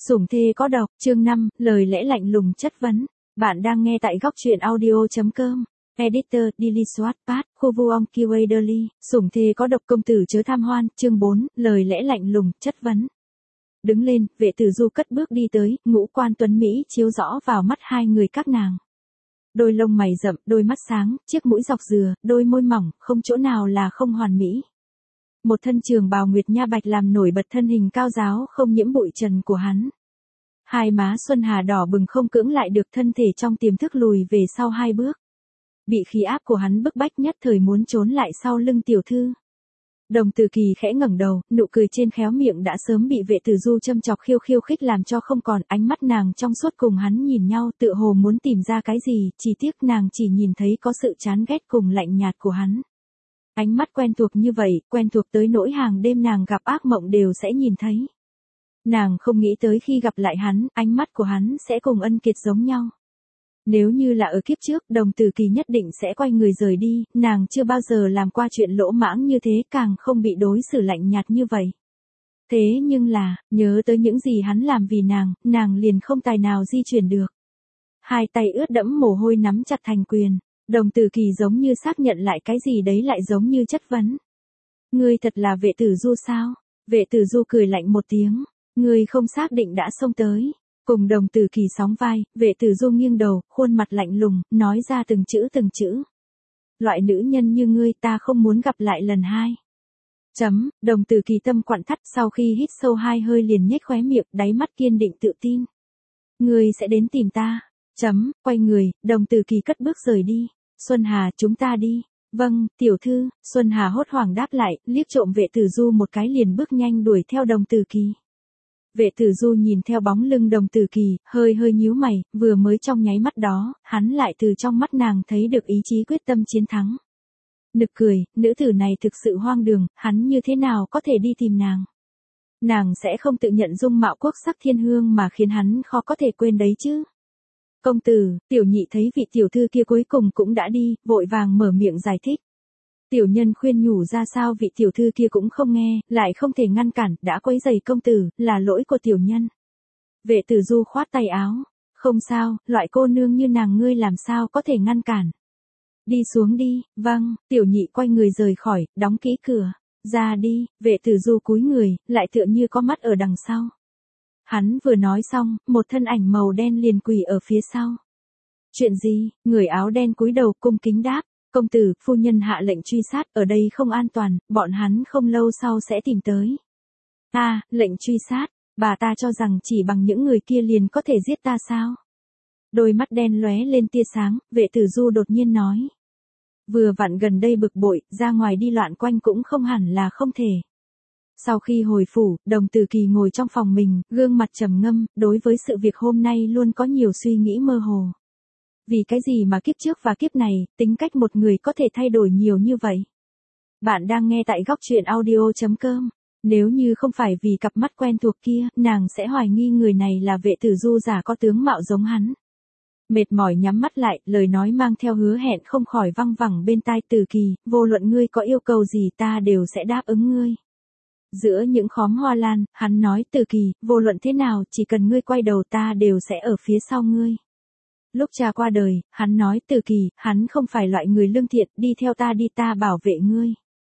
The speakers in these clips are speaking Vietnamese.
Sủng thê có độc, chương 5, lời lẽ lạnh lùng chất vấn. Bạn đang nghe tại góc truyện audio.com. Editor, Dilly Swatpat, khu vuông Kiwaderly, sủng thê có độc công tử chớ tham hoan, chương 4, lời lẽ lạnh lùng, chất vấn. Đứng lên, vệ tử du cất bước đi tới, ngũ quan tuấn Mỹ chiếu rõ vào mắt hai người các nàng. Đôi lông mày rậm, đôi mắt sáng, chiếc mũi dọc dừa, đôi môi mỏng, không chỗ nào là không hoàn mỹ. Một thân trường bào nguyệt nha bạch làm nổi bật thân hình cao ráo không nhiễm bụi trần của hắn. Hai má xuân hà đỏ bừng không cưỡng lại được thân thể trong tiềm thức lùi về sau hai bước. Bị khí áp của hắn bức bách nhất thời muốn trốn lại sau lưng tiểu thư. Đồng Tử Kỳ khẽ ngẩng đầu, nụ cười trên khéo miệng đã sớm bị vệ tử du châm chọc khiêu khích làm cho không còn, ánh mắt nàng trong suốt cùng hắn nhìn nhau tựa hồ muốn tìm ra cái gì, chỉ tiếc nàng chỉ nhìn thấy có sự chán ghét cùng lạnh nhạt của hắn. Ánh mắt quen thuộc như vậy, quen thuộc tới nỗi hàng đêm nàng gặp ác mộng đều sẽ nhìn thấy. Nàng không nghĩ tới khi gặp lại hắn, ánh mắt của hắn sẽ cùng Ân Kiệt giống nhau. Nếu như là ở kiếp trước, Đồng Tử Kỳ nhất định sẽ quay người rời đi, nàng chưa bao giờ làm qua chuyện lỗ mãng như thế, càng không bị đối xử lạnh nhạt như vậy. Thế nhưng là, nhớ tới những gì hắn làm vì nàng liền không tài nào di chuyển được. Hai tay ướt đẫm mồ hôi nắm chặt thành quyền, Đồng Tử Kỳ giống như xác nhận lại cái gì đấy lại giống như chất vấn. Ngươi thật là vệ tử du sao? Vệ tử du cười lạnh một tiếng, ngươi không xác định đã xông tới. Cùng Đồng Tử Kỳ sóng vai, vệ tử du nghiêng đầu, khuôn mặt lạnh lùng, nói ra từng chữ. Loại nữ nhân như ngươi ta không muốn gặp lại lần hai. Đồng Tử Kỳ tâm quặn thắt sau khi hít sâu hai hơi liền nhếch khóe miệng, đáy mắt kiên định tự tin. Ngươi sẽ đến tìm ta. Quay người, Đồng Tử Kỳ cất bước rời đi. Xuân Hà, chúng ta đi. Vâng, tiểu thư, Xuân Hà hốt hoảng đáp lại, liếc trộm vệ tử du một cái liền bước nhanh đuổi theo Đồng Tử Kỳ. Vệ tử du nhìn theo bóng lưng Đồng Tử Kỳ, hơi nhíu mày, vừa mới trong nháy mắt đó, hắn lại từ trong mắt nàng thấy được ý chí quyết tâm chiến thắng. Nực cười, nữ tử này thực sự hoang đường, hắn như thế nào có thể đi tìm nàng. Nàng sẽ không tự nhận dung mạo quốc sắc thiên hương mà khiến hắn khó có thể quên đấy chứ. Công tử, tiểu nhị thấy vị tiểu thư kia cuối cùng cũng đã đi, vội vàng mở miệng giải thích. Tiểu nhân khuyên nhủ ra sao vị tiểu thư kia cũng không nghe, lại không thể ngăn cản, đã quấy rầy công tử, là lỗi của tiểu nhân. Vệ tử du khoát tay áo, không sao, loại cô nương như nàng ngươi làm sao có thể ngăn cản. Đi xuống đi, vâng, tiểu nhị quay người rời khỏi, đóng kỹ cửa, ra đi, vệ tử du cúi người, lại tựa như có mắt ở đằng sau. Hắn vừa nói xong, một thân ảnh màu đen liền quỳ ở phía sau. Chuyện gì? Người áo đen cúi đầu cung kính đáp. Công tử, phu nhân hạ lệnh truy sát, ở đây không an toàn, bọn hắn không lâu sau sẽ tìm tới. Lệnh truy sát, bà ta cho rằng chỉ bằng những người kia liền có thể giết ta sao? Đôi mắt đen lóe lên tia sáng, vệ tử du đột nhiên nói. Vừa vặn gần đây bực bội, ra ngoài đi loạn quanh cũng không hẳn là không thể. Sau khi hồi phủ, Đồng Tử Kỳ ngồi trong phòng mình, gương mặt trầm ngâm, đối với sự việc hôm nay luôn có nhiều suy nghĩ mơ hồ. Vì cái gì mà kiếp trước và kiếp này, tính cách một người có thể thay đổi nhiều như vậy? Bạn đang nghe tại góc truyện audio.com. Nếu như không phải vì cặp mắt quen thuộc kia, nàng sẽ hoài nghi người này là vệ tử du giả có tướng mạo giống hắn. Mệt mỏi nhắm mắt lại, lời nói mang theo hứa hẹn không khỏi văng vẳng bên tai Tử Kỳ, vô luận ngươi có yêu cầu gì ta đều sẽ đáp ứng ngươi. Giữa những khóm hoa lan, hắn nói Tử Kỳ, vô luận thế nào, chỉ cần ngươi quay đầu ta đều sẽ ở phía sau ngươi. Lúc cha qua đời, hắn nói Tử Kỳ, hắn không phải loại người lương thiện, đi theo ta đi ta bảo vệ ngươi.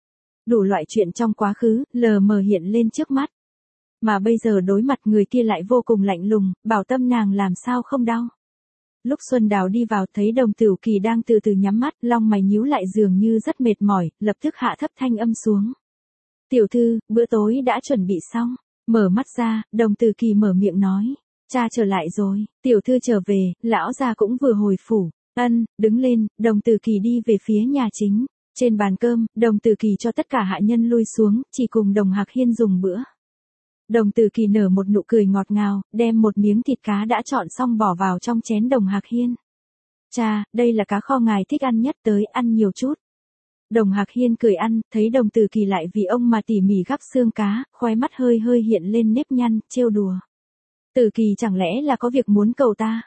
Đủ loại chuyện trong quá khứ, lờ mờ hiện lên trước mắt. Mà bây giờ đối mặt người kia lại vô cùng lạnh lùng, bảo tâm nàng làm sao không đau. Lúc Xuân Đào đi vào thấy Đồng Tử Kỳ đang từ từ nhắm mắt, lông mày nhíu lại dường như rất mệt mỏi, lập tức hạ thấp thanh âm xuống. Tiểu thư, bữa tối đã chuẩn bị xong. Mở mắt ra, Đồng Tử Kỳ mở miệng nói. Cha trở lại rồi, tiểu thư trở về, lão gia cũng vừa hồi phủ. Đứng lên, Đồng Tử Kỳ đi về phía nhà chính. Trên bàn cơm, Đồng Tử Kỳ cho tất cả hạ nhân lui xuống, chỉ cùng Đồng Hạc Hiên dùng bữa. Đồng Tử Kỳ nở một nụ cười ngọt ngào, đem một miếng thịt cá đã chọn xong bỏ vào trong chén Đồng Hạc Hiên. Cha, đây là cá kho ngài thích ăn nhất, tới ăn nhiều chút. Đồng Hạc Hiên cười ăn, thấy Đồng Tử Kỳ lại vì ông mà tỉ mỉ gắp xương cá, khóe mắt hơi hiện lên nếp nhăn, trêu đùa. Tử Kỳ chẳng lẽ là có việc muốn cầu ta?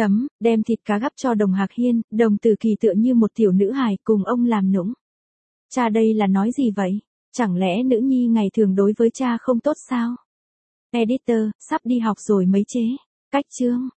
Đem thịt cá gắp cho Đồng Hạc Hiên, Đồng Tử Kỳ tựa như một tiểu nữ hài cùng ông làm nũng. Cha đây là nói gì vậy? Chẳng lẽ nữ nhi ngày thường đối với cha không tốt sao? Editor, sắp đi học rồi mấy chế. Cách chương.